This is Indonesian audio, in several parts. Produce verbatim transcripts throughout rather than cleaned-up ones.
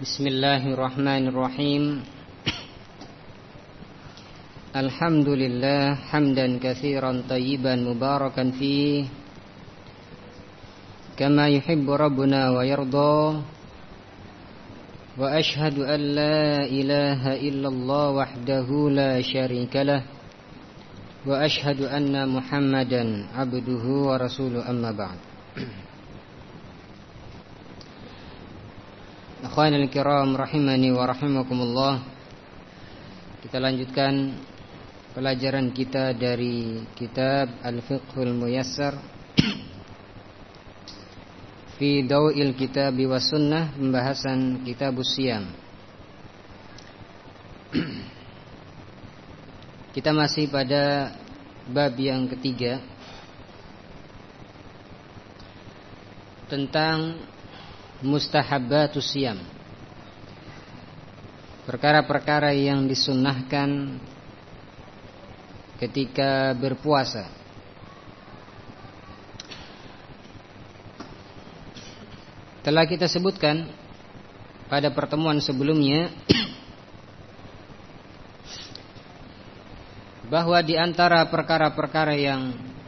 Bismillahirrahmanirrahim. Alhamdulillah hamdan katsiran tayyiban mubarakan fihi kama yuhibbu rabbuna wa yarda. Wa ashhadu an la ilaha illallah wahdahu la syarika lah. Wa ashhadu anna Muhammadan abduhu wa rasuluhu, amma ba'd. Akhwanul kiram rahimani wa rahimakumullah. Kita lanjutkan pelajaran kita dari kitab Al-Fiqhul Muyassar fi Daw'il Kitab wa Sunnah, pembahasan Kitabus Shiyam. Kita masih pada bab yang ketiga tentang mustahabbatus shiyam, perkara-perkara yang disunnahkan ketika berpuasa. Telah kita sebutkan pada pertemuan sebelumnya bahwa di antara perkara-perkara yang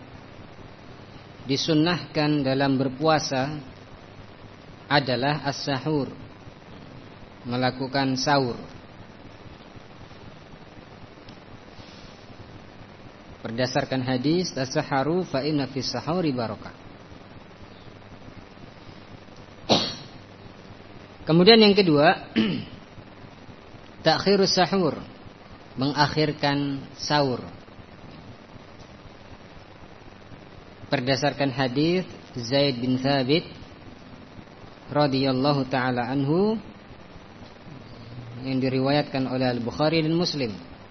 disunnahkan dalam berpuasa adalah as-sahur, melakukan sahur. Berdasarkan hadis as-saharu fa inna fis sahuri barakah. Kemudian yang kedua, ta'khirus sahur, mengakhirkan sahur. Berdasarkan hadis Zaid bin Thabit radhiyallahu ta'ala anhu yang diriwayatkan oleh Al-Bukhari dan Muslim.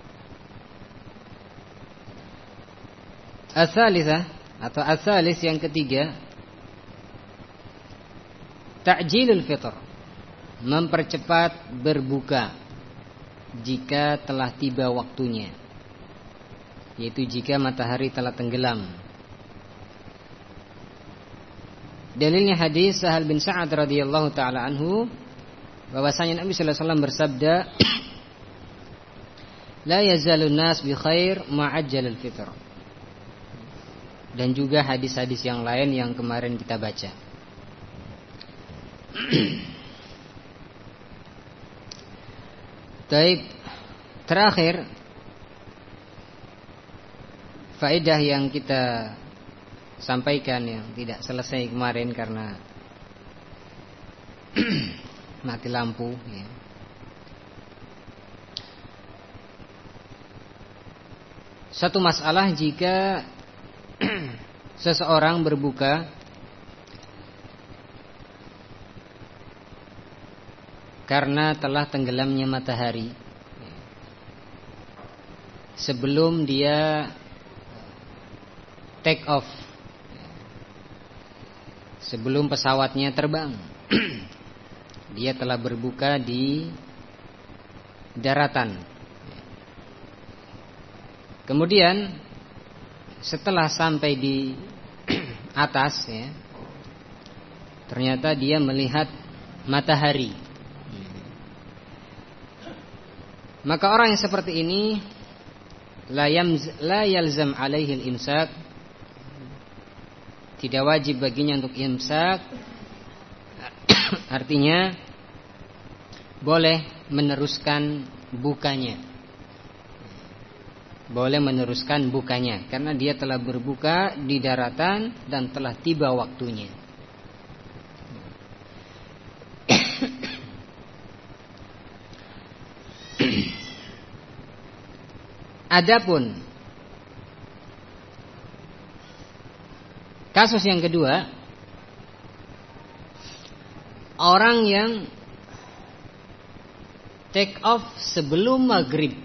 Ats-tsalitsah atau ats-tsalis yang ketiga, ta'jilul fitr, mempercepat berbuka jika telah tiba waktunya, yaitu jika matahari telah tenggelam. Dalilnya hadis Sahal bin Sa'ad radhiyallahu taala anhu, bahwasanya Nabi sallallahu alaihi wasallam bersabda, la yazalun nas bi khair ma'ajjalul fitr. Dan juga hadis-hadis yang lain yang kemarin kita baca. Baik, terakhir faedah yang kita sampaikan yang tidak selesai kemarin karena mati lampu ya. Satu masalah jika seseorang berbuka karena telah tenggelamnya matahari sebelum dia take off, sebelum pesawatnya terbang, dia telah berbuka di daratan. Kemudian setelah sampai di atas ya, ternyata dia melihat matahari. Maka orang yang seperti ini la yamz, la yalzam alaihi al-imsak, tidak wajib baginya untuk imsak. Artinya boleh meneruskan bukanya, boleh meneruskan bukanya karena dia telah berbuka di daratan dan telah tiba waktunya. Adapun kasus yang kedua, orang yang take off sebelum maghrib.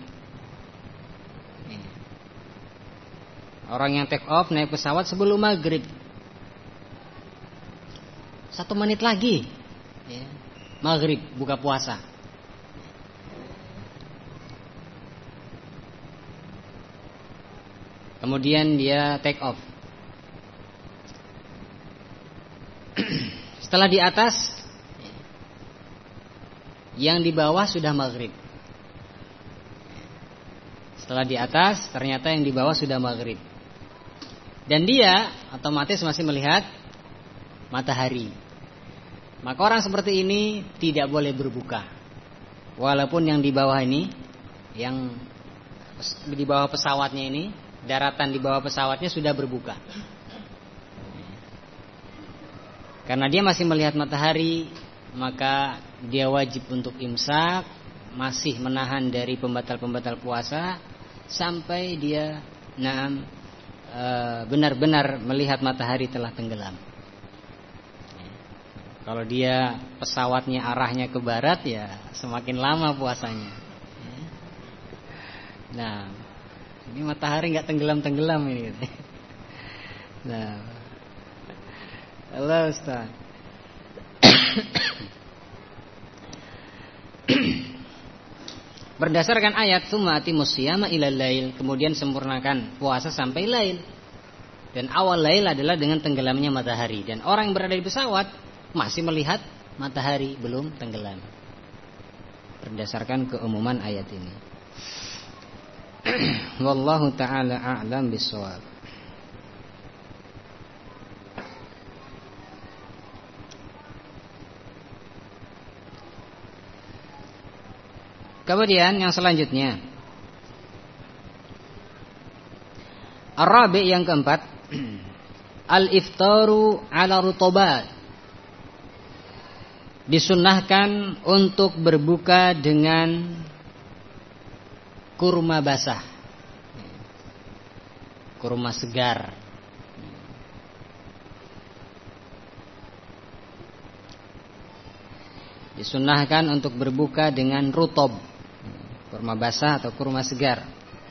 Orang yang take off naik pesawat sebelum maghrib, satu menit lagi ya, maghrib buka puasa. Kemudian dia take off. Setelah di atas, yang di bawah sudah maghrib. Setelah di atas, ternyata yang di bawah sudah maghrib. Dan dia otomatis masih melihat matahari. Maka orang seperti ini tidak boleh berbuka. Walaupun yang di bawah ini, yang di bawah pesawatnya ini, daratan di bawah pesawatnya sudah berbuka. Karena dia masih melihat matahari, maka dia wajib untuk imsak, masih menahan dari pembatal-pembatal puasa sampai dia naam e, benar-benar melihat matahari telah tenggelam. Kalau dia pesawatnya arahnya ke barat, ya semakin lama puasanya. Nah, ini matahari nggak tenggelam-tenggelam ini. Nah, halo Ustaz. Berdasarkan ayat tsumma atimus shiyama ilal lail, kemudian sempurnakan puasa sampai lail. Dan awal lail adalah dengan tenggelamnya matahari. Dan orang yang berada di pesawat masih melihat matahari belum tenggelam. Berdasarkan keumuman ayat ini. Wallahu ta'ala a'lam bissawab. Kemudian yang selanjutnya, Ar-Rabi' yang keempat, Al-iftaru ala rutobat. Disunnahkan untuk berbuka dengan kurma basah, kurma segar. Disunnahkan untuk berbuka dengan rutob, kurma basah atau kurma segar.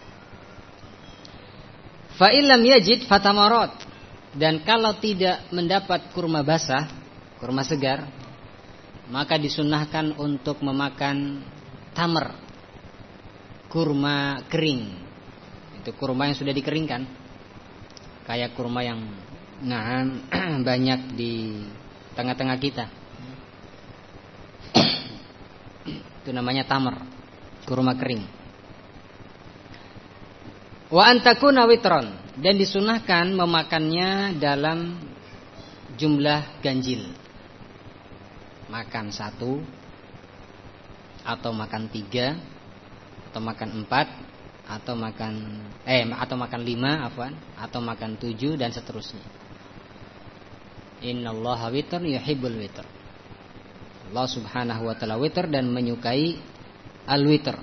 Fa illam yajid fatamarat. Dan kalau tidak mendapat kurma basah, kurma segar, maka disunnahkan untuk memakan tamar, kurma kering. Itu kurma yang sudah dikeringkan, kayak kurma yang nah banyak di tengah-tengah kita. Itu namanya tamar, kurma kering. Wa antakuna witron, dan disunahkan memakannya dalam jumlah ganjil. Makan satu, atau makan tiga, atau makan empat, atau makan eh atau makan lima, afwan, atau makan tujuh dan seterusnya. Innallaha witr yuhibbul witr. Allah Subhanahu wa taala witr dan menyukai al-witr.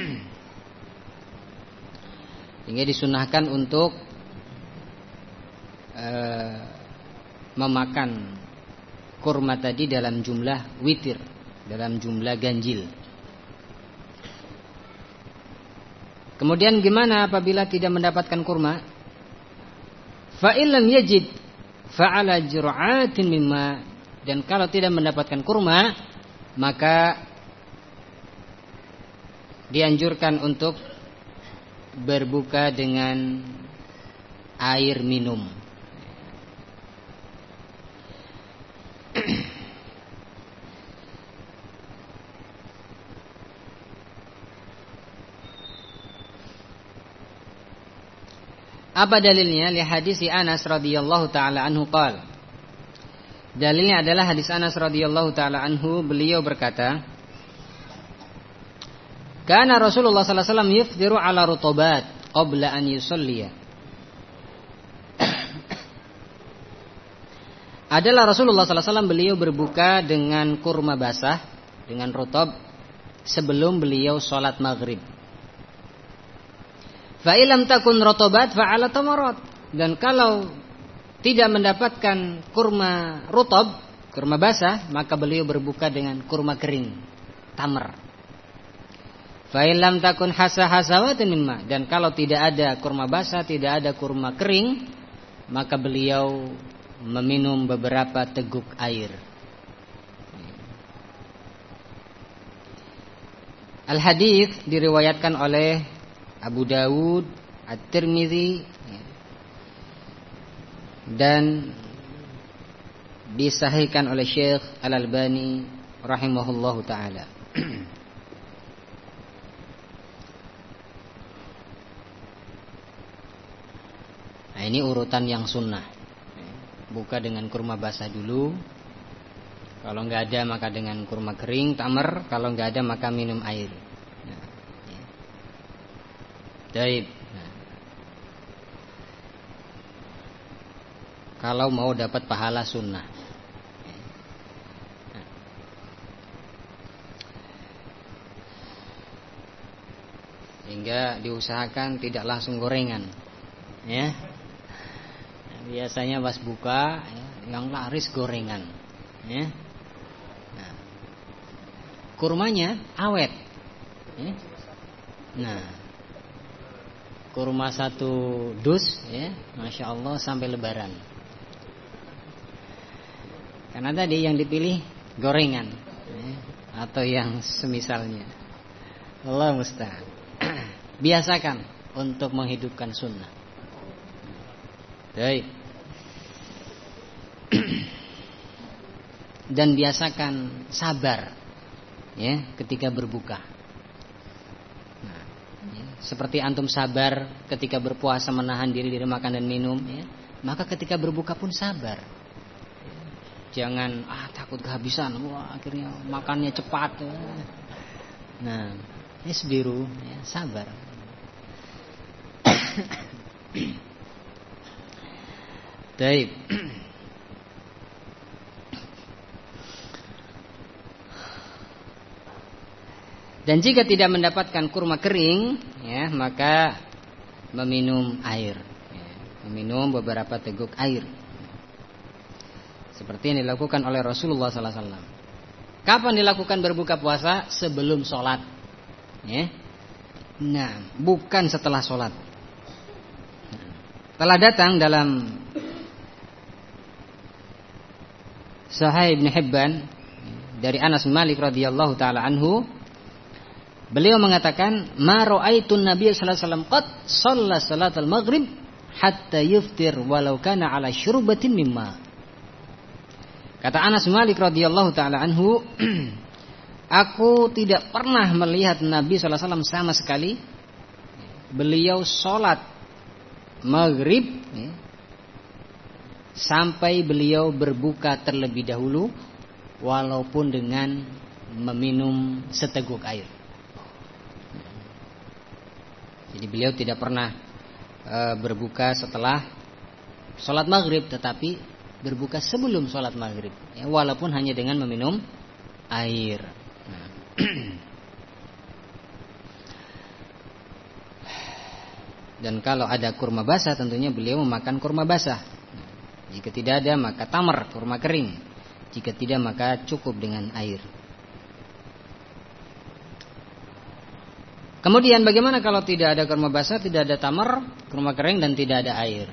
Sehingga disunahkan untuk uh, memakan kurma tadi dalam jumlah witir, dalam jumlah ganjil. Kemudian gimana apabila tidak mendapatkan kurma? Fa illam yajid fa'ala jur'atin mimma. Dan kalau tidak mendapatkan kurma, maka dianjurkan untuk berbuka dengan air minum. Apa dalilnya? Li hadis Anas radhiyallahu taala anhu qala. Dalilnya adalah hadis Anas radhiyallahu taala anhu, beliau berkata, Kana Rasulullah sallallahu alaihi wasallam yufdiru ala rutubat qabla an yusalliya. Adalah Rasulullah sallallahu alaihi wasallam beliau berbuka dengan kurma basah, dengan rutub sebelum beliau sholat maghrib. Fa ilam takun rutubat fa ala tamarat. Dan kalau tidak mendapatkan kurma rutub, kurma basah, maka beliau berbuka dengan kurma kering, tamar. Fa illam takun hasa hasawatin mimma. Dan kalau tidak ada kurma basah, tidak ada kurma kering, maka beliau meminum beberapa teguk air. Al-hadits diriwayatkan oleh Abu Dawud, At-Tirmidzi, dan disahihkan oleh Syekh Al-Albani rahimahullahu taala. Nah, ini urutan yang sunnah. Buka dengan kurma basah dulu. Kalau nggak ada maka dengan kurma kering, tamar. Kalau nggak ada maka minum air. Nah, ya. Baik. Nah. Kalau mau dapat pahala sunnah. Nah. Sehingga diusahakan tidak langsung gorengan. Ya. Nah, biasanya pas buka ya, yang laris gorengan. Ya. Kurmanya awet. Ya. Nah, kurma satu dus, ya, masya Allah sampai Lebaran. Karena tadi yang dipilih gorengan, ya, atau yang semisalnya. Allah musta'an. Biasakan untuk menghidupkan sunnah. Baik. Dan biasakan sabar. Ya, ketika berbuka. Nah, ya, seperti antum sabar ketika berpuasa menahan diri dari makan dan minum, ya, maka ketika berbuka pun sabar. Jangan ah takut kehabisan, wah akhirnya makannya cepat. Nah, isbiru, ya, sabar. Baik. Dan jika tidak mendapatkan kurma kering, ya, maka meminum air, ya, meminum beberapa teguk air, seperti yang dilakukan oleh Rasulullah sallallahu alaihi wasallam. Kapan dilakukan berbuka puasa? Sebelum sholat, ya. Nah, bukan setelah sholat. Nah, telah datang dalam Sahih Ibn Hibban dari Anas bin Malik radhiyallahu taala anhu. Beliau mengatakan, "Ma ra'aitun Nabiy sallallahu alaihi wasallam qad shalla salatal maghrib hatta yuftir walau kana ala syurbatin mimma." Kata Anas bin Malik radhiyallahu taala anhu, aku tidak pernah melihat Nabi sallallahu alaihi wasallam sama sekali beliau sholat maghrib, ya, sampai beliau berbuka terlebih dahulu, walaupun dengan meminum seteguk air. Jadi beliau tidak pernah e, berbuka setelah sholat maghrib, tetapi berbuka sebelum sholat maghrib, ya, walaupun hanya dengan meminum air. Nah. Dan kalau ada kurma basah, tentunya beliau memakan kurma basah. Nah, jika tidak ada maka tamar, kurma kering. Jika tidak maka cukup dengan air. Kemudian bagaimana kalau tidak ada kurma basah, tidak ada tamar, kurma kering, dan tidak ada air?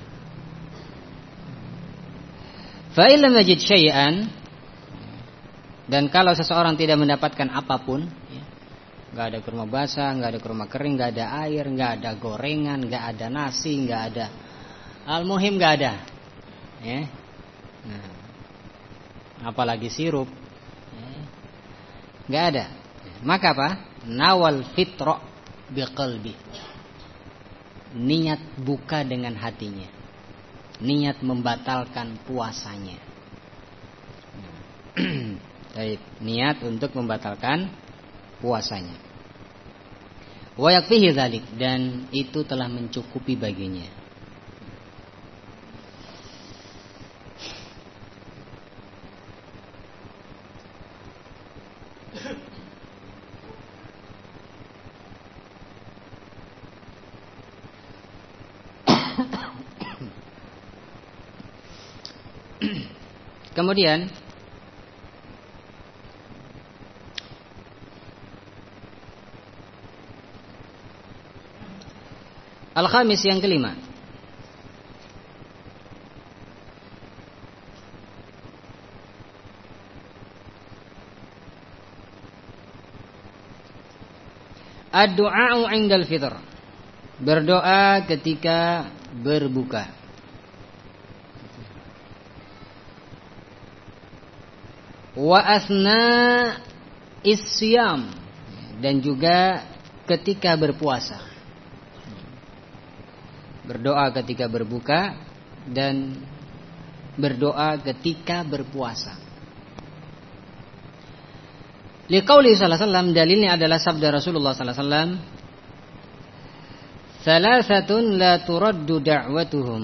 Fa illam yajid syai'an, dan kalau seseorang tidak mendapatkan apapun, ya, nggak ada kurma basah, nggak ada kurma kering, nggak ada air, nggak ada gorengan, nggak ada nasi, nggak ada, al-muhim nggak ada, ya. Nah, apalagi sirup, ya, nggak ada. Maka apa? Nawal fitra biqalbi, niat buka dengan hatinya, niat membatalkan puasanya. Baik, niat untuk membatalkan puasanya. Wa yakfihi dzalik, dan itu telah mencukupi baginya. Kemudian al-khamis, yang kelima, ad-du'a'u 'indal fitr, berdoa ketika berbuka. Wa asna isyam, dan juga ketika berpuasa. berdoa ketika berbuka dan berdoa ketika berpuasa. Liqauli sallallahu alaihi wasallam, dalilnya adalah sabda Rasulullah sallallahu alaihi wasallam, "Salasatun la turaddu da'watuhum."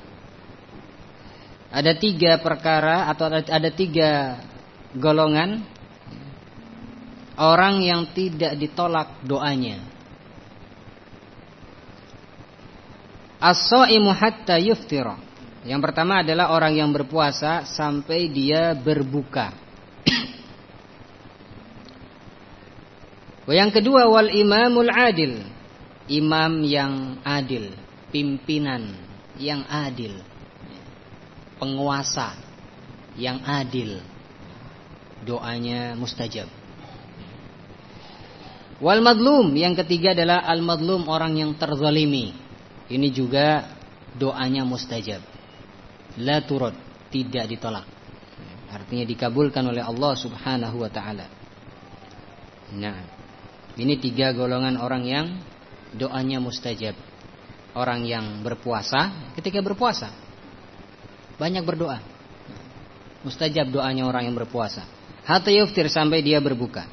Ada tiga perkara atau ada tiga golongan orang yang tidak ditolak doanya. As-shaimu hatta yuftira. Yang pertama adalah orang yang berpuasa sampai dia berbuka. Yang kedua, wal imamul adil. Imam yang adil, pimpinan yang adil, penguasa yang adil, doanya mustajab. Wal madlum, yang ketiga adalah al madlum, orang yang terzalimi. Ini juga doanya mustajab. La turad, tidak ditolak. Artinya dikabulkan oleh Allah Subhanahu wa taala. Nah, ini tiga golongan orang yang doanya mustajab. Orang yang berpuasa, ketika berpuasa banyak berdoa, mustajab doanya orang yang berpuasa. Hatta yuftir, sampai dia berbuka.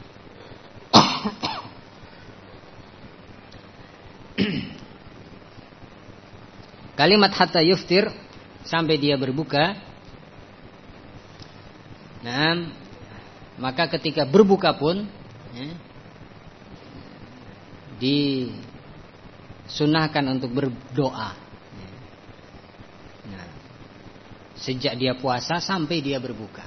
Kalimat hatta yuftir, sampai dia berbuka. Nah, maka ketika berbuka pun ya, disunahkan untuk berdoa. Nah, sejak dia puasa sampai dia berbuka.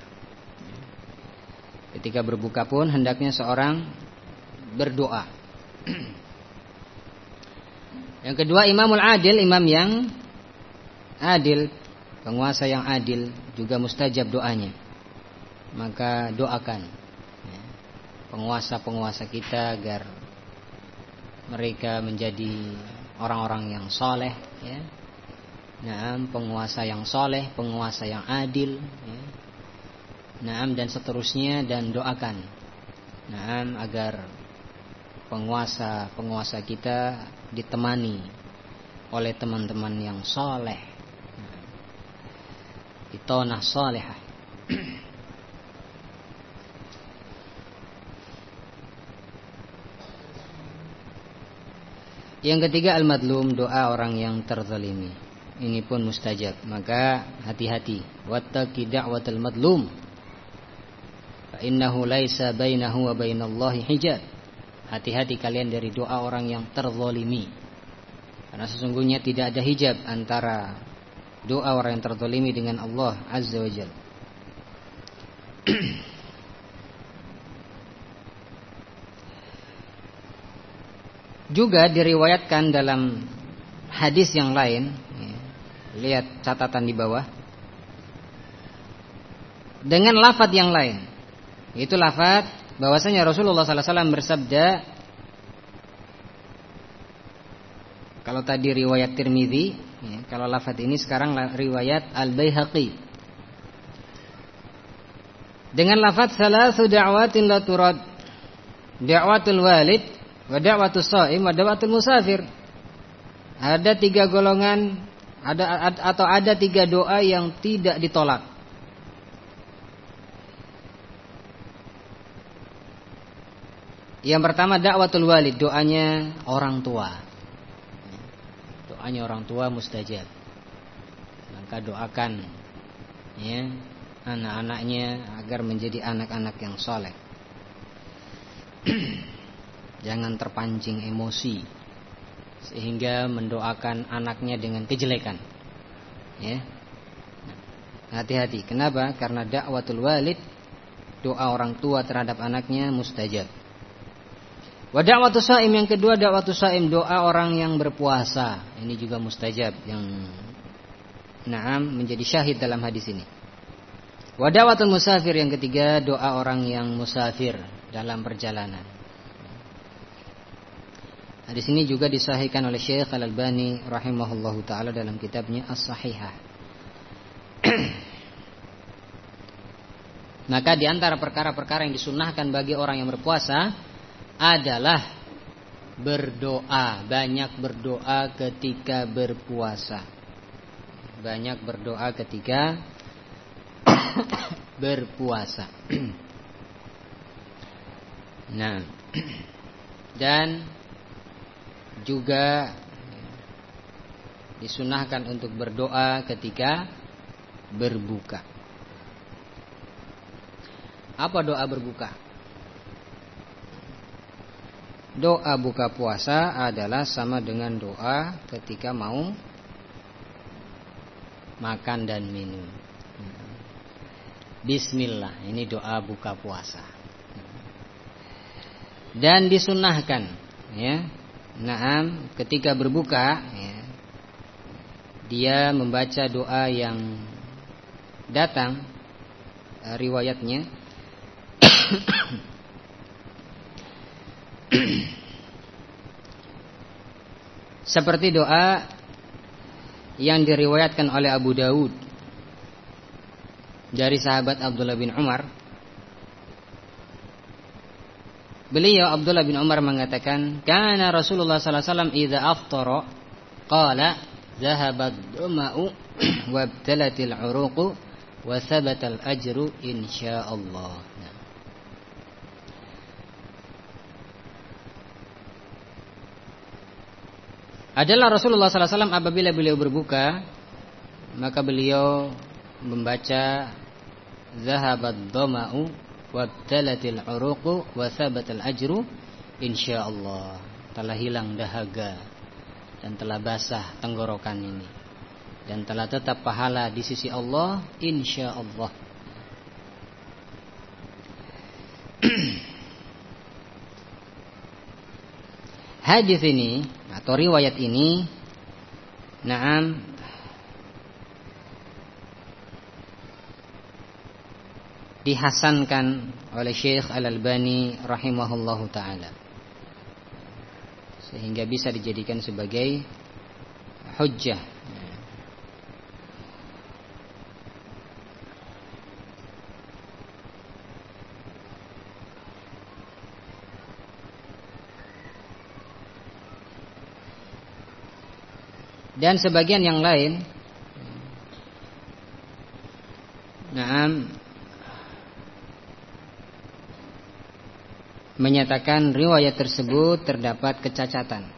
Ketika berbuka pun hendaknya seorang berdoa. Yang kedua, imamul adil, imam yang adil, penguasa yang adil, juga mustajab doanya. Maka doakan penguasa-penguasa kita agar mereka menjadi orang-orang yang soleh, ya. Naam, penguasa yang soleh, penguasa yang adil, ya. Naam, dan seterusnya, dan doakan, naam, agar penguasa-penguasa kita ditemani oleh teman-teman yang soleh, bitonah solehah. Yang ketiga, al-madlum, doa orang yang terzalimi. Ini pun mustajab. Maka hati-hati. Wattaqi da'watal madlum, fa innahu laisa bainahu wa bainallahi hijab. Hati-hati kalian dari doa orang yang terzalimi, karena sesungguhnya tidak ada hijab antara doa orang yang terzalimi dengan Allah Azza wa Jalla. Juga diriwayatkan dalam hadis yang lain, ya, lihat catatan di bawah, dengan lafadz yang lain, yaitu lafadz bahwasanya Rasulullah sallallahu alaihi wasallam bersabda, kalau tadi riwayat Tirmidzi, ya, kalau lafadz ini sekarang riwayat Al-Baihaqi, dengan lafadz salasu da'watin la turad, da'watul walid wa da'watus shaim wa da'watul musafir. Ada tiga golongan, ada atau ada tiga doa yang tidak ditolak. Yang pertama, da'watul walid, doanya orang tua. Doanya orang tua mustajab. Maka doakan, ya, anak-anaknya agar menjadi anak-anak yang soleh. Jangan terpancing emosi sehingga mendoakan anaknya dengan kejelekan, ya. Hati-hati. Kenapa? Karena da'watul walid, doa orang tua terhadap anaknya mustajab. Wa da'watus shaim, yang kedua da'watus shaim, doa orang yang berpuasa. Ini juga mustajab, yang na'am menjadi syahid dalam hadis ini. Wa da'watul musafir, yang ketiga doa orang yang musafir dalam perjalanan. Hadis ini juga disahihkan oleh Syekh Al-Albani rahimahullahu taala dalam kitabnya As-Sahihah. Maka di antara perkara-perkara yang disunnahkan bagi orang yang berpuasa adalah berdoa, banyak berdoa ketika berpuasa. Banyak berdoa ketika berpuasa. Nah, dan juga disunahkan untuk berdoa ketika berbuka. Apa doa berbuka? Doa buka puasa adalah sama dengan doa ketika mau makan dan minum. Bismillah, ini doa buka puasa. Dan disunahkan, ya, naam, ketika berbuka, ya, dia membaca doa yang datang riwayatnya. Seperti doa yang diriwayatkan oleh Abu Dawud dari sahabat Abdullah bin Umar. Beliau Abdullah bin Umar mengatakan, "Kana Rasulullah sallallahu alaihi wasallam idza aftara qala dhahabat duma'u wabtalatil 'uruqu wa thabatal ajru insyaallah." Nah. Adalah Rasulullah sallallahu alaihi wasallam apabila beliau berbuka, maka beliau membaca zahabat dhama'u wabtalatil 'uruqu wa thabatal ajru insyaallah. Telah hilang dahaga dan telah basah tenggorokan ini dan telah tetap pahala di sisi Allah insyaallah. Hadis ini atau riwayat ini, naam, dihasankan oleh Syekh Al-Albani rahimahullahu taala, sehingga bisa dijadikan sebagai hujjah. Dan sebagian yang lain, naam, menyatakan riwayat tersebut terdapat kecacatan.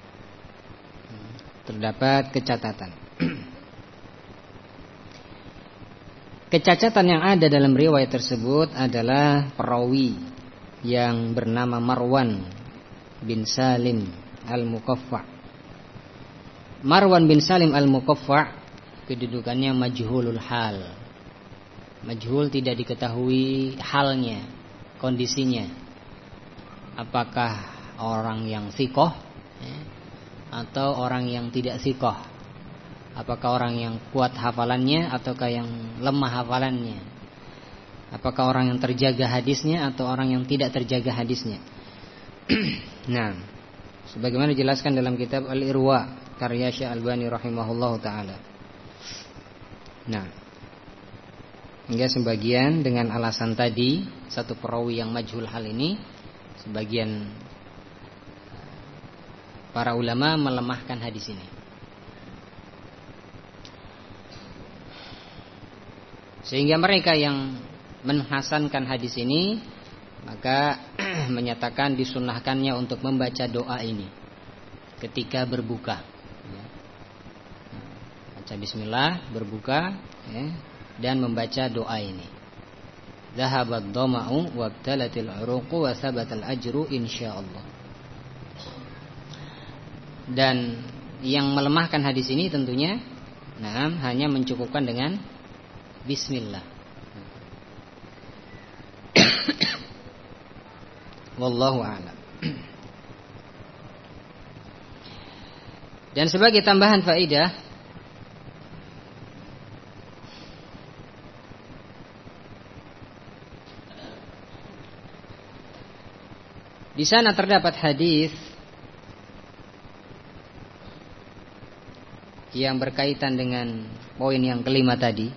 Terdapat kecacatan. Kecacatan yang ada dalam riwayat tersebut adalah perawi yang bernama Marwan bin Salim Al-Muqaffa'. Marwan bin Salim Al-Muqaffa' kedudukannya majhulul hal. Majhul, tidak diketahui halnya, kondisinya. Apakah orang yang thiqah, ya, atau orang yang tidak thiqah? Apakah orang yang kuat hafalannya ataukah yang lemah hafalannya? Apakah orang yang terjaga hadisnya atau orang yang tidak terjaga hadisnya? Nah, sebagaimana dijelaskan dalam kitab Al-Irwa karya Syekh Al-Albani rahimahullahu taala. Nah, hingga sebagian dengan alasan tadi, satu perawi yang majhul hal ini, sebagian para ulama melemahkan hadis ini. Sehingga mereka yang menhasankan hadis ini, maka menyatakan disunahkannya untuk membaca doa ini ketika berbuka. Baca bismillah, berbuka, ya, dan membaca doa ini. Zahabat dhama'u wabtalatil 'uruqu wa thabatal ajru insyaallah. Dan yang melemahkan hadis ini tentunya, nah, hanya mencukupkan dengan bismillah. Wallahu a'lam. Dan sebagai tambahan faedah, di sana terdapat hadis yang berkaitan dengan poin yang kelima tadi,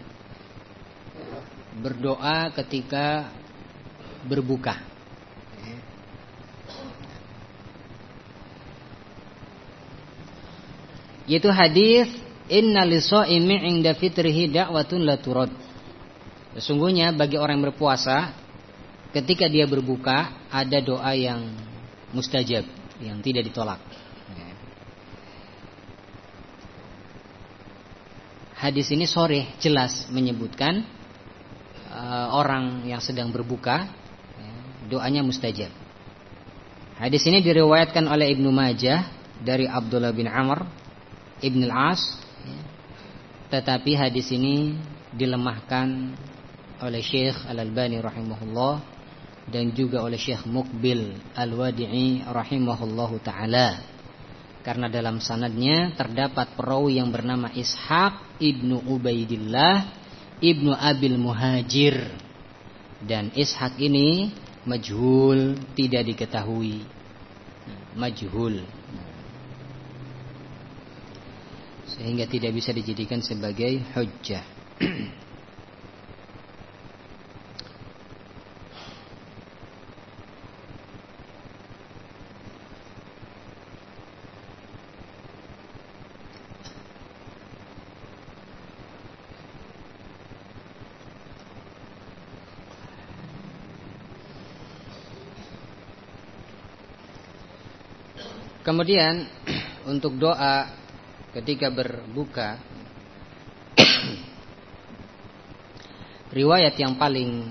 berdoa ketika berbuka. yaitu hadis inna lis-shaimi 'inda fitrihi da'watun la turad. Sesungguhnya bagi orang yang berpuasa ketika dia berbuka ada doa yang mustajab, yang tidak ditolak. Hadis ini sharih jelas menyebutkan uh, orang yang sedang berbuka ya, doanya mustajab. Hadis ini diriwayatkan oleh Ibnu Majah dari Abdullah bin Amr Ibn al-As ya. Tetapi hadis ini dilemahkan oleh Syekh Al-Albani rahimahullah dan juga oleh Syekh Muqbil Al-Wadi'i rahimahullahu ta'ala, karena dalam sanadnya terdapat perawi yang bernama Ishaq ibnu Ubaidillah ibnu Abil Muhajir, dan Ishaq ini majhul, tidak diketahui, majhul, sehingga tidak bisa dijadikan sebagai hujjah. Kemudian untuk doa ketika berbuka, riwayat yang paling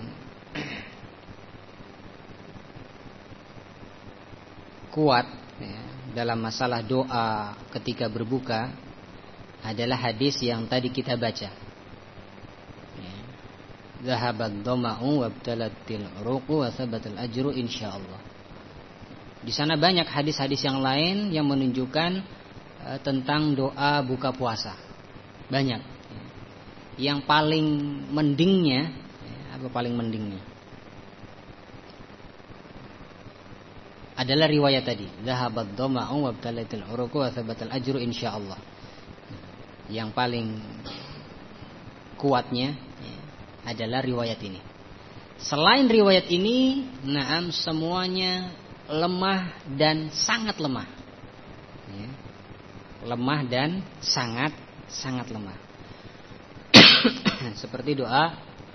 kuat ya, dalam masalah doa ketika berbuka adalah hadis yang tadi kita baca. Zahabat dhama'u wabtalatil uruqu wa thabatal ajru insyaallah. Di sana banyak hadis-hadis yang lain yang menunjukkan uh, tentang doa buka puasa. Banyak. Yang paling mendingnya, apa paling mendingnya? Adalah riwayat tadi, zahabat dhama'u wabtalatil uruqu wa thabatal ajru insyaallah. Yang paling kuatnya ya, adalah riwayat ini. Selain riwayat ini, na'am, semuanya lemah dan sangat lemah ya. Lemah dan sangat sangat lemah. Seperti doa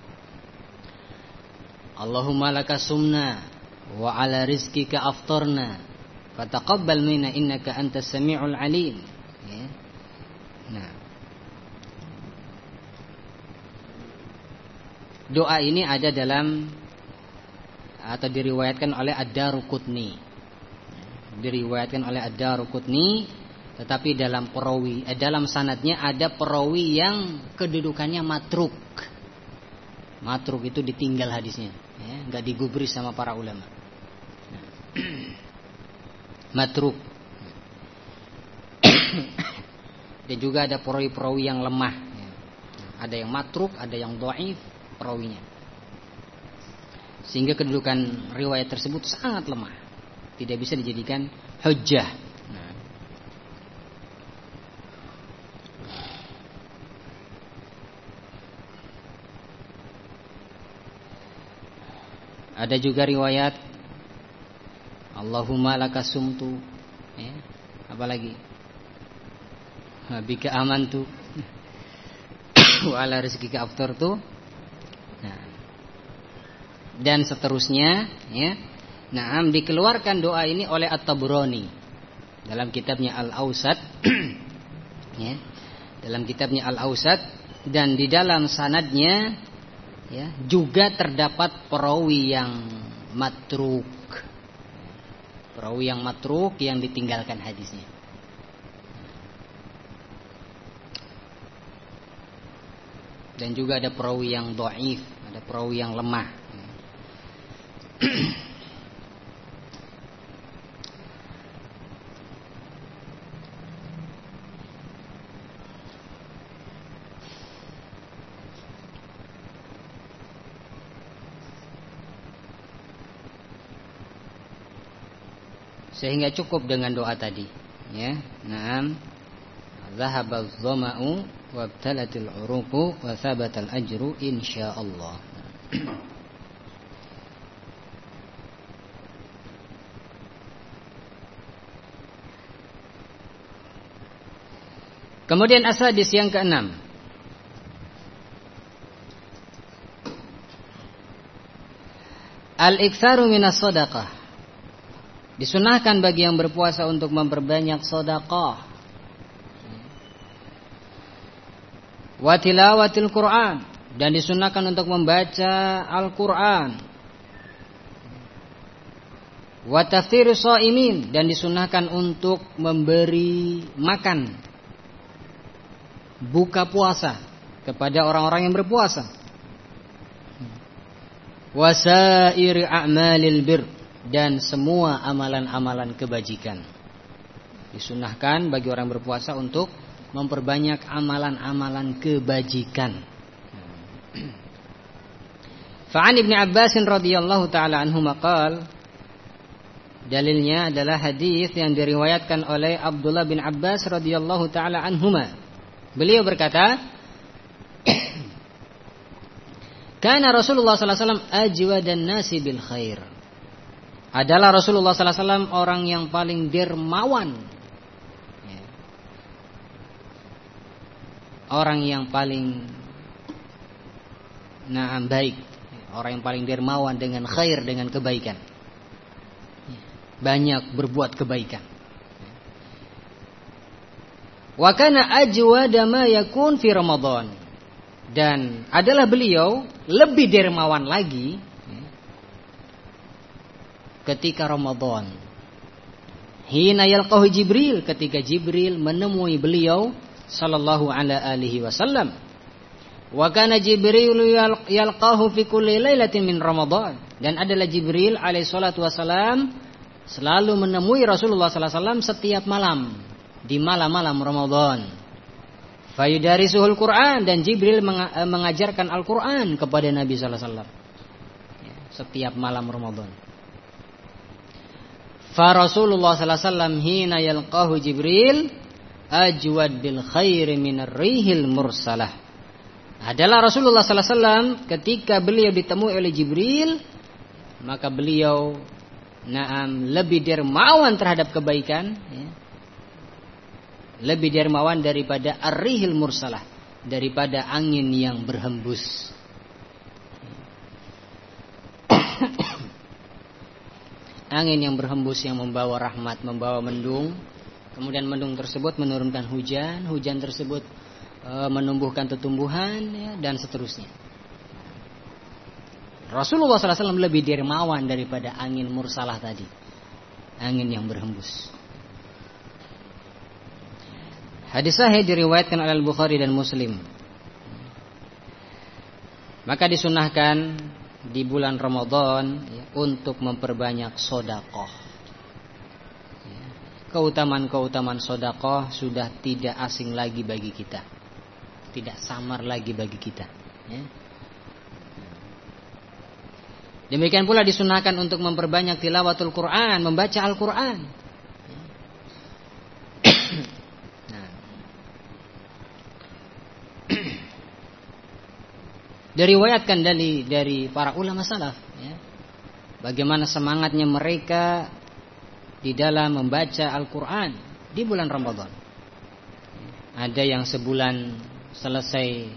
Allahumma laka sumna wa ala rizkika aftarna fataqabbal minna innaka antas sami'ul alim ya. Nah, doa ini ada dalam atau diriwayatkan oleh Ad-Daruqutni. Diriwayatkan oleh Ad-Daruqutni, tetapi dalam perawi eh, dalam sanadnya ada perawi yang kedudukannya matruk. Matruk itu ditinggal hadisnya, ya, enggak digubris sama para ulama. Matruk. Dan juga ada perawi-perawi yang lemah. Ya. Ada yang matruk, ada yang dhaif perawinya. Sehingga kedudukan riwayat tersebut sangat lemah, tidak bisa dijadikan hujjah. Nah. Ada juga riwayat Allahumma laka sumtu ya. Apalagi bika amantu wa ala rizqika aftartu. Nah, dan seterusnya ya. Nah, dikeluarkan doa ini oleh At-Tabrani dalam kitabnya Al-Awsat ya. Dalam kitabnya Al-Awsat, dan di dalam sanadnya ya, juga terdapat perawi yang matruk. Perawi yang matruk yang ditinggalkan hadisnya. Dan juga ada perawi yang dhaif, ada perawi yang lemah. Sehingga cukup dengan doa tadi ya. Naam, zahabal dhama'u wabtalatil uruqu wa thabatal ajru insyaallah. Kemudian as-sadis yang keenam, al-iktsaru minas shadaqah. Disunahkan bagi yang berpuasa untuk memperbanyak sedekah. Wa tilawatil Qur'an, dan disunahkan untuk membaca Al-Qur'an. Wa tafthirus shaimin, dan disunahkan untuk memberi makan, buka puasa kepada orang-orang yang berpuasa. Wa sairi a'malil bir, dan semua amalan-amalan kebajikan. Disunahkan bagi orang berpuasa untuk memperbanyak amalan-amalan kebajikan. Fa'an Ibnu Abbas radhiyallahu taala anhu maqal, dalilnya adalah hadis yang diriwayatkan oleh Abdullah bin Abbas radhiyallahu taala anhuma. Beliau berkata, kana Rasulullah sallallahu alaihi wasallam ajwadan nasi bil khair. Adalah Rasulullah sallallahu alaihi wasallam orang yang paling dermawan, orang yang paling na'am baik, orang yang paling dermawan dengan khair, dengan kebaikan, banyak berbuat kebaikan. Wa kana ajwada ma yakun fi Ramadan, dan adalah beliau lebih dermawan lagi ketika Ramadan. Hina yalqahu Jibril, ketika Jibril menemui beliau sallallahu alaihi wasallam. Wa kana Jibril yalqahu fi kulli lailatin min Ramadan, dan adalah Jibril alaihi salatu wasallam selalu menemui Rasulullah sallallahu alaihi wasallam setiap malam, di malam-malam Ramadan. Fayudarisuhul Quran, dan Jibril mengajarkan Al-Quran kepada Nabi sallallahu alaihi wasallam setiap malam Ramadan. Fa Rasulullah sallallahu alaihi wasallam hina yalqahu Jibril ajwad bil khairi minar rihil mursalah. Adalah Rasulullah sallallahu alaihi wasallam ketika beliau ditemui oleh Jibril, maka beliau na'am lebih dermawan terhadap kebaikan, ya, lebih dermawan daripada ar-rihil mursalah, daripada angin yang berhembus. Angin yang berhembus yang membawa rahmat, membawa mendung, kemudian mendung tersebut menurunkan hujan, hujan tersebut e, menumbuhkan tumbuhan, ya, dan seterusnya. Rasulullah sallallahu alaihi wasallam lebih dermawan daripada angin mursalah tadi, angin yang berhembus. Hadis sahih diriwayatkan oleh Al-Bukhari dan Muslim. Maka disunahkan di bulan Ramadan, ya, untuk memperbanyak sedekah. Ya, keutamaan-keutamaan sedekah sudah tidak asing lagi bagi kita, tidak samar lagi bagi kita. Ya. Demikian pula disunahkan untuk memperbanyak tilawatul Quran, membaca Al-Quran. Nah. Diriwayatkan dari dari para ulama salaf, ya, bagaimana semangatnya mereka di dalam membaca Al-Quran di bulan Ramadan. Ada yang sebulan selesai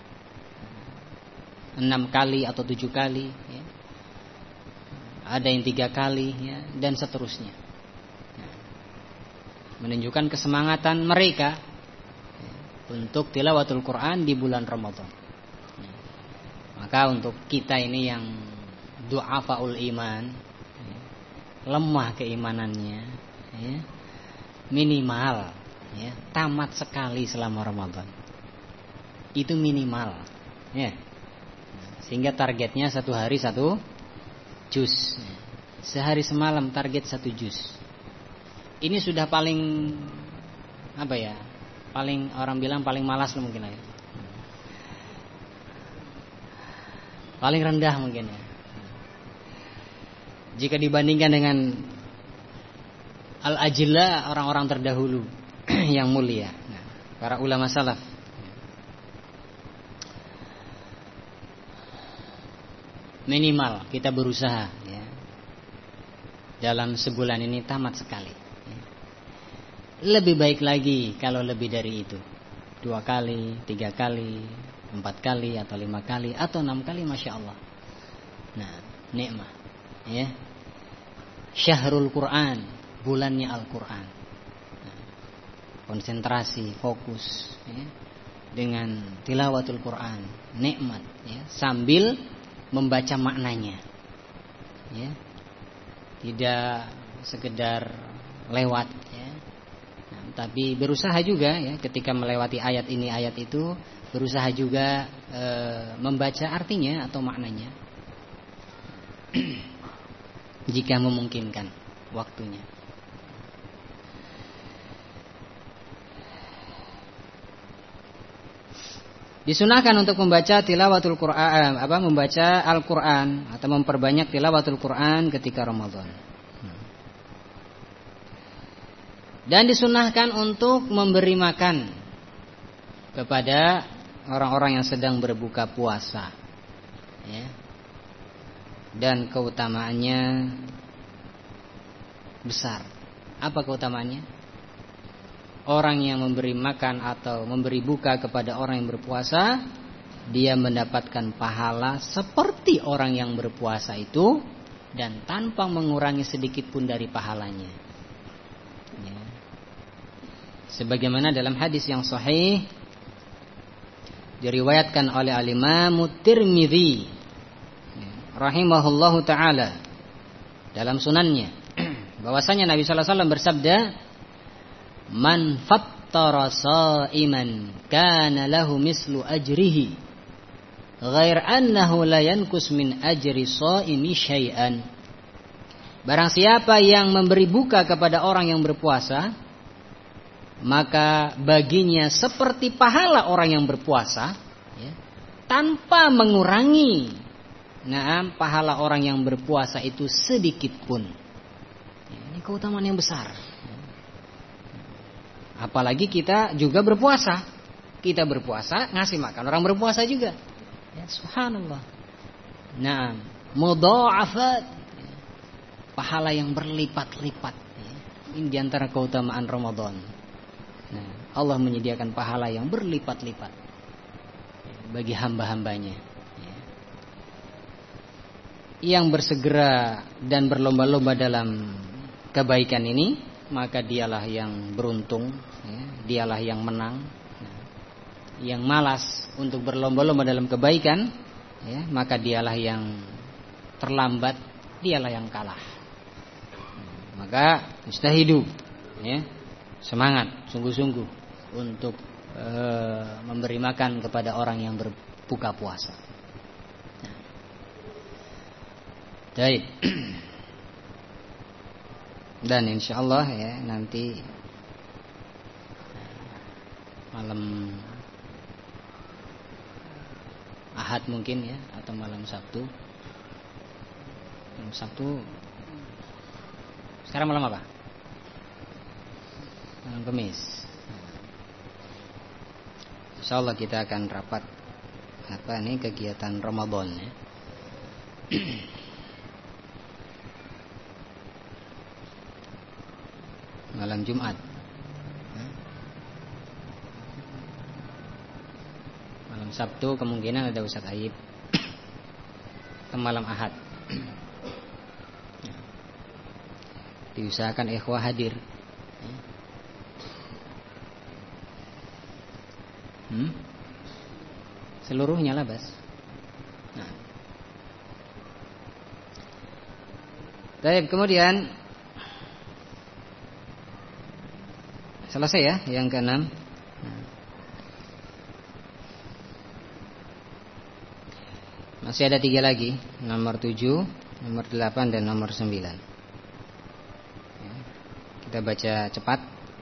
enam kali atau tujuh kali, ya. Ada yang tiga kali, ya, dan seterusnya. Menunjukkan kesemangatan mereka, ya, untuk tilawatul Quran di bulan Ramadan. Maka untuk kita ini yang du'afaul iman, ya, lemah keimanannya, ya, minimal, ya, tamat sekali selama Ramadan. Itu minimal, ya. Sehingga targetnya satu hari satu juz, sehari semalam target satu juz. Ini sudah paling apa ya? Paling orang bilang paling malas lah mungkin ya. Paling rendah mungkin ya. Jika dibandingkan dengan al-ajilla, orang-orang terdahulu yang mulia, nah, para ulama salaf. Minimal kita berusaha, ya, dalam sebulan ini tamat sekali, ya. Lebih baik lagi kalau lebih dari itu, dua kali, tiga kali, empat kali, atau lima kali, atau enam kali, masya Allah. Nah, nikmat, ya. Syahrul Quran, bulannya Al-Quran. Nah, konsentrasi, fokus, ya, dengan tilawatul Quran, nikmat, ya, sambil membaca maknanya, ya, tidak sekedar lewat, ya. Nah, tapi berusaha juga, ya, ketika melewati ayat ini ayat itu, berusaha juga e, membaca artinya atau maknanya jika memungkinkan waktunya. Disunahkan untuk membaca tilawatul Quran, apa membaca Al-Quran atau memperbanyak tilawatul Quran ketika Ramadan. Dan disunahkan untuk memberi makan kepada orang-orang yang sedang berbuka puasa, ya. Dan keutamaannya besar. Apa keutamaannya? Orang yang memberi makan atau memberi buka kepada orang yang berpuasa, dia mendapatkan pahala seperti orang yang berpuasa itu, dan tanpa mengurangi sedikit pun dari pahalanya, ya. Sebagaimana dalam hadis yang sahih diriwayatkan oleh Al-Imam Tirmidzi rahimahullahu taala dalam sunannya, bahwasanya Nabi sallallahu alaihi wasallam bersabda, "Man fattara sha'iman kana lahu mislu ajrihi ghair annahu la yankus min ajri sha'imi syai'an." Barang siapa yang memberi buka kepada orang yang berpuasa, maka baginya seperti pahala orang yang berpuasa, ya, tanpa mengurangi nah pahala orang yang berpuasa itu sedikit pun. Ya, ini keutamaan yang besar. Apalagi kita juga berpuasa. Kita berpuasa ngasih makan orang berpuasa juga, ya, subhanallah. Nah, mudha'afat, ya, pahala yang berlipat-lipat, ya. Ini diantara keutamaan Ramadan. Nah, Allah menyediakan pahala yang berlipat-lipat, ya, bagi hamba-hambanya, ya, yang bersegera dan berlomba-lomba dalam kebaikan ini. Maka dialah yang beruntung, ya, dialah yang menang. Nah, yang malas untuk berlomba-lomba dalam kebaikan, ya, maka dialah yang terlambat, dialah yang kalah. Nah, maka istahidu, ya, semangat sungguh-sungguh untuk e, memberi makan kepada orang yang berbuka puasa. Nah, baik. Dan insya Allah, ya, nanti malam Ahad mungkin, ya, atau malam Sabtu. Malam Sabtu. Sekarang malam apa? Malam Kamis. Insya Allah kita akan rapat apa ini kegiatan Ramadan, ya. Malam Jumat, malam Sabtu kemungkinan ada Ustaz Aib, atau malam Ahad. Diusahakan ikhwah hadir. hmm? Seluruhnya lah, Bas. Nah. Baik, kemudian selesai, ya, yang keenam. Masih ada tiga lagi, nomor tujuh, nomor delapan, dan nomor sembilan. Kita baca cepat.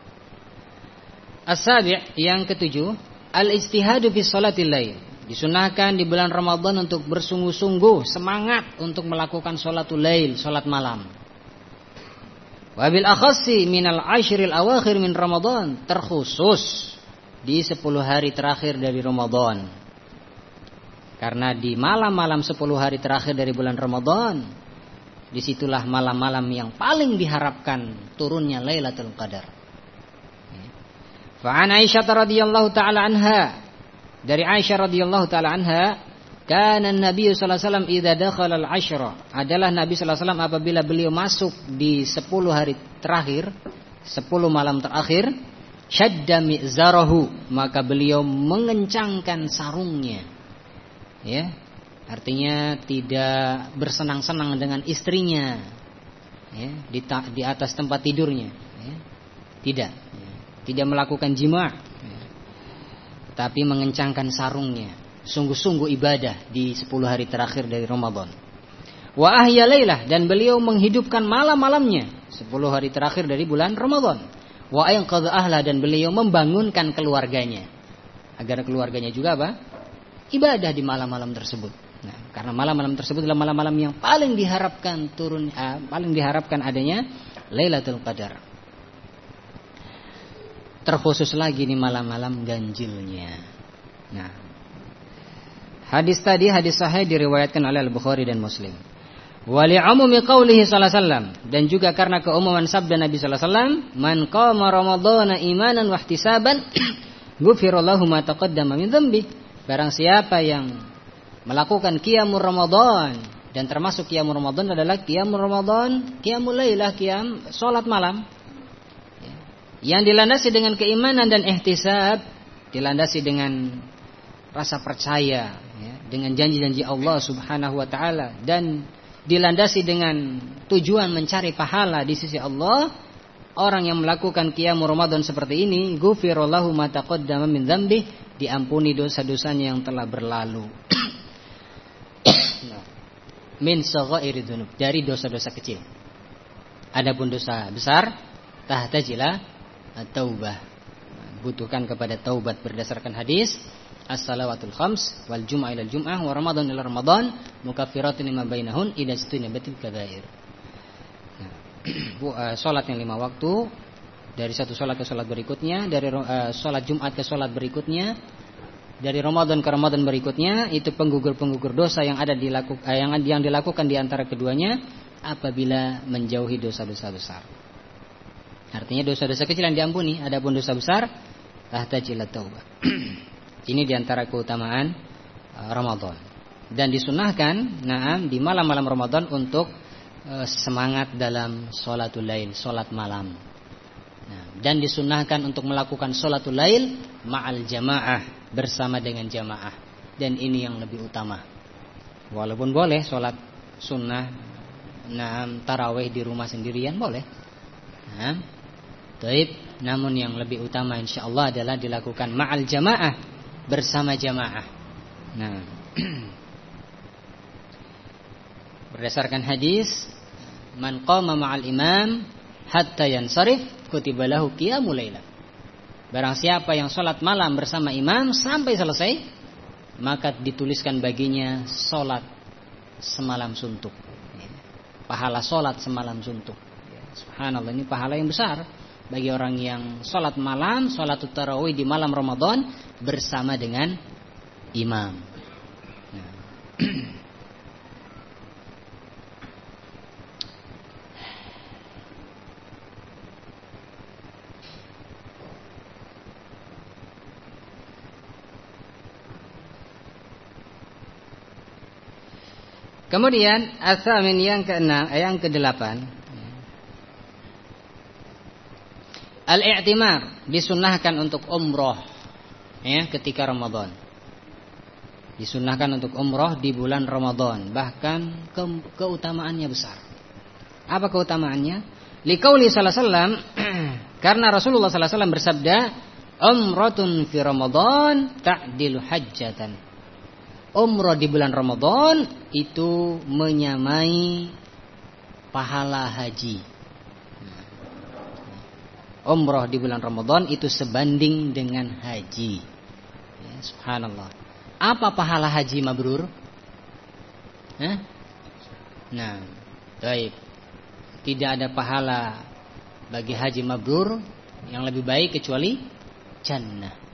As-sabi', yang ketujuh, al-ijtihadu fi sholatil lail. Disunahkan di bulan Ramadan untuk bersungguh-sungguh, semangat untuk melakukan sholatul lail, sholat malam. Wabil akhassi minal ashril awakhir min Ramadan, terkhusus di sepuluh hari terakhir dari Ramadan. Karena di malam-malam sepuluh hari terakhir dari bulan Ramadan, disitulah malam-malam yang paling diharapkan turunnya Lailatul Qadar. Fa an Aisyah radhiyallahu taala anha, dari Aisyah radhiyallahu taala anha, kana Nabi sallallahu alaihi wasallam idza dakhala al-ashra, adalah Nabi sallallahu alaihi wasallam apabila beliau masuk di sepuluh hari terakhir, sepuluh malam terakhir, syadda mi'zarahu, maka beliau mengencangkan sarungnya. Ya, artinya tidak bersenang-senang dengan istrinya, ya, di, ta, di atas tempat tidurnya, ya. Tidak, ya. Tidak melakukan jima', ya. Tapi mengencangkan sarungnya. Sungguh-sungguh ibadah di sepuluh hari terakhir dari Ramadan. Wa ahya lailah, dan beliau menghidupkan malam-malamnya sepuluh hari terakhir dari bulan Ramadan. Wa ayqadha ahla, dan beliau membangunkan keluarganya agar keluarganya juga apa? Ibadah di malam-malam tersebut. Nah, karena malam-malam tersebut adalah malam-malam yang paling diharapkan turun, uh, paling diharapkan adanya Lailatul Qadar. Terkhusus lagi nih malam-malam ganjilnya. Nah, hadis tadi hadis sahih diriwayatkan oleh Al-Bukhari dan Muslim. Wa li'umumi qaulihi sallallahu alaihi wasallam, dan juga karena keumuman sabda Nabi sallallahu alaihi wasallam, man qama ramadhana imanan wa ihtisaban ghufira lahu ma taqaddama min dhanbi. Barang siapa yang melakukan qiyamul Ramadan, dan termasuk qiyamul Ramadan adalah qiyamul Ramadan, qiyamul lailah, qiyam salat malam, yang dilandasi dengan keimanan dan ihtisab, dilandasi dengan rasa percaya, ya, dengan janji-janji Allah Subhanahu wa taala, dan dilandasi dengan tujuan mencari pahala di sisi Allah, orang yang melakukan qiyamul Ramadan seperti ini, ghufira lahu ma taqaddama min dzambi, diampuni dosa-dosanya yang telah berlalu. Min saghairi dzunub, dari dosa-dosa kecil. Adapun dosa besar, tahtajila at-taubah, butuhkan kepada taubat berdasarkan hadis as-salawatul khams wal jum'ah ila jum'ah wa ramadan ila ramadan mukaffiratun lima bainahun idza istunibatil kabair. Nah, salat yang lima waktu, dari satu salat ke salat berikutnya, dari uh, salat Jumat ke salat berikutnya, dari Ramadan ke Ramadan berikutnya, itu penggugur-penggugur dosa yang ada dilaku, uh, yang yang dilakukan di antara keduanya apabila menjauhi dosa-dosa besar. Artinya dosa-dosa kecil yang diampuni, adapun dosa besar tahtajilat taubah. Ini di antara keutamaan uh, Ramadan. Dan disunahkan, naam, di malam-malam Ramadan untuk uh, semangat dalam sholatul lail, sholat malam. Nah, dan disunahkan untuk melakukan sholatul lail ma'al jamaah, bersama dengan jamaah. Dan ini yang lebih utama. Walaupun boleh sholat sunnah, naam, tarawih di rumah sendirian boleh. Nah, taib, namun yang lebih utama insyaallah adalah dilakukan ma'al jamaah, bersama jamaah. Nah, berdasarkan hadis, man qama ma'al imam hatta yansarif kutiba lahu qiyamul lailah. Barang siapa yang salat malam bersama imam sampai selesai, maka dituliskan baginya salat semalam suntuk. Pahala salat semalam suntuk. Subhanallah, ini pahala yang besar bagi orang yang salat malam, salat tarawih di malam Ramadan bersama dengan imam. Nah. Kemudian as-samin yang keenam, yang kedelapan, al-i'timar, disunnahkan untuk umroh, ya, ketika Ramadan. Disunnahkan untuk umroh di bulan Ramadan, bahkan ke keutamaannya besar. Apa keutamaannya? Liqauli sallallahu alaihi wasallam, karena Rasulullah sallallahu alaihi wasallam bersabda, umratun fi Ramadan ta'dilu hajjatan. Umrah di bulan Ramadan itu menyamai pahala haji. Umrah di bulan Ramadan itu sebanding dengan haji. Ya, subhanallah. Apa pahala haji mabrur? Hah? Nah, baik. Tidak ada pahala bagi haji mabrur yang lebih baik kecuali jannah.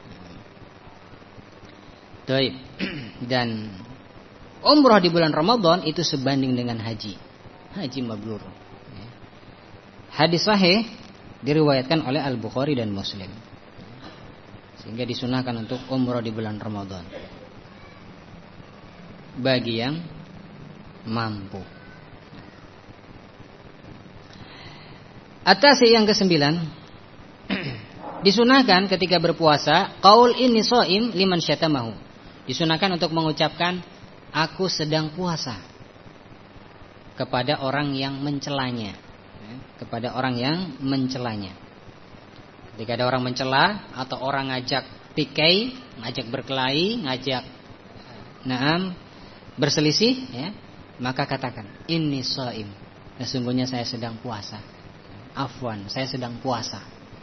Baik. Dan umrah di bulan Ramadan itu sebanding dengan haji. Haji mabrur. Hadis sahih diriwayatkan oleh Al-Bukhari dan Muslim. Sehingga disunahkan untuk umroh di bulan Ramadan bagi yang mampu. Atas yang kesembilan, disunahkan ketika berpuasa qaul inni shaim liman syatamahu. Disunahkan untuk mengucapkan aku sedang puasa kepada orang yang mencelanya, kepada orang yang mencelanya. Ketika ada orang mencela atau orang ngajak tikai, ngajak berkelahi, ngajak naam berselisih, ya, maka katakan inni shaim, sesungguhnya saya sedang puasa. Afwan, saya sedang puasa.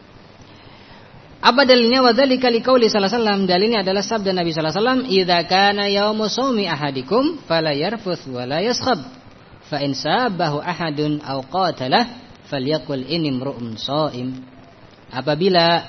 Apa dalilnya? Wa dzalika liqauli sallallahu alaihi wasallam. Dalilnya adalah sabda Nabi sallallahu alaihi wasallam, "Idza kana yaumu shaumi ahadikum fala yarfuth wa la yaskhab, fa in sabahu ahadun aw qatalah falyaqul inni imru'un shaim." Apabila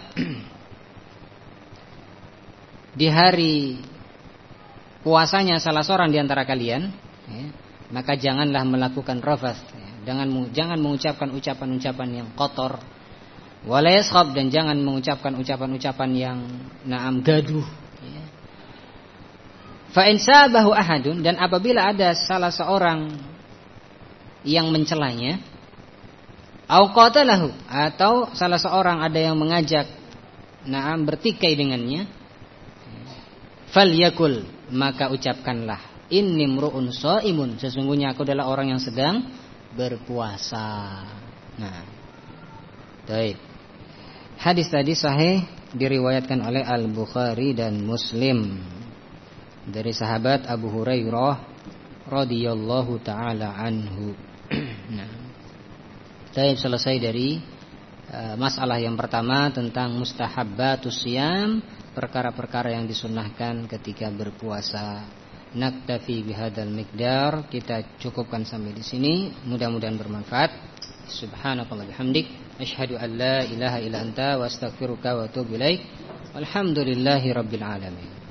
di hari puasanya salah seorang di antara kalian, ya, maka janganlah melakukan rafath, ya, jangan jangan mengucapkan ucapan-ucapan yang kotor, wala yaskhab, dan jangan mengucapkan ucapan-ucapan yang naam gaduh, ya. Fa in sabahu ahadun, dan apabila ada salah seorang yang mencelanya, au qatalahu, atau salah seorang ada yang mengajak naam bertikai dengannya, falyakul, maka ucapkanlah inni mru'un shaimun, sesungguhnya aku adalah orang yang sedang berpuasa. Nah, baik. Hadis tadi sahih diriwayatkan oleh Al-Bukhari dan Muslim dari sahabat Abu Hurairah radhiyallahu taala anhu. Nah, saya selesai dari uh, masalah yang pertama tentang mustahabbatus shiyam, perkara-perkara yang disunnahkan ketika berpuasa. Naktafi bihadzal miqdar, kita cukupkan sampai di sini. Mudah-mudahan bermanfaat. Subhanakallah bihamdik, asyhadu an la ilaha illa anta wa astaghfiruka wa atubu ilaik. Walhamdulillahi rabbil alamin.